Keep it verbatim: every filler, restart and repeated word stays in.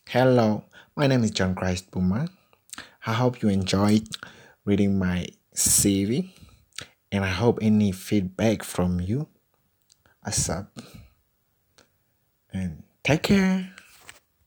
Hello, my name is John Christ Boomer. I hope you enjoyed reading my C V and I hope any feedback from you. What's up? And take care.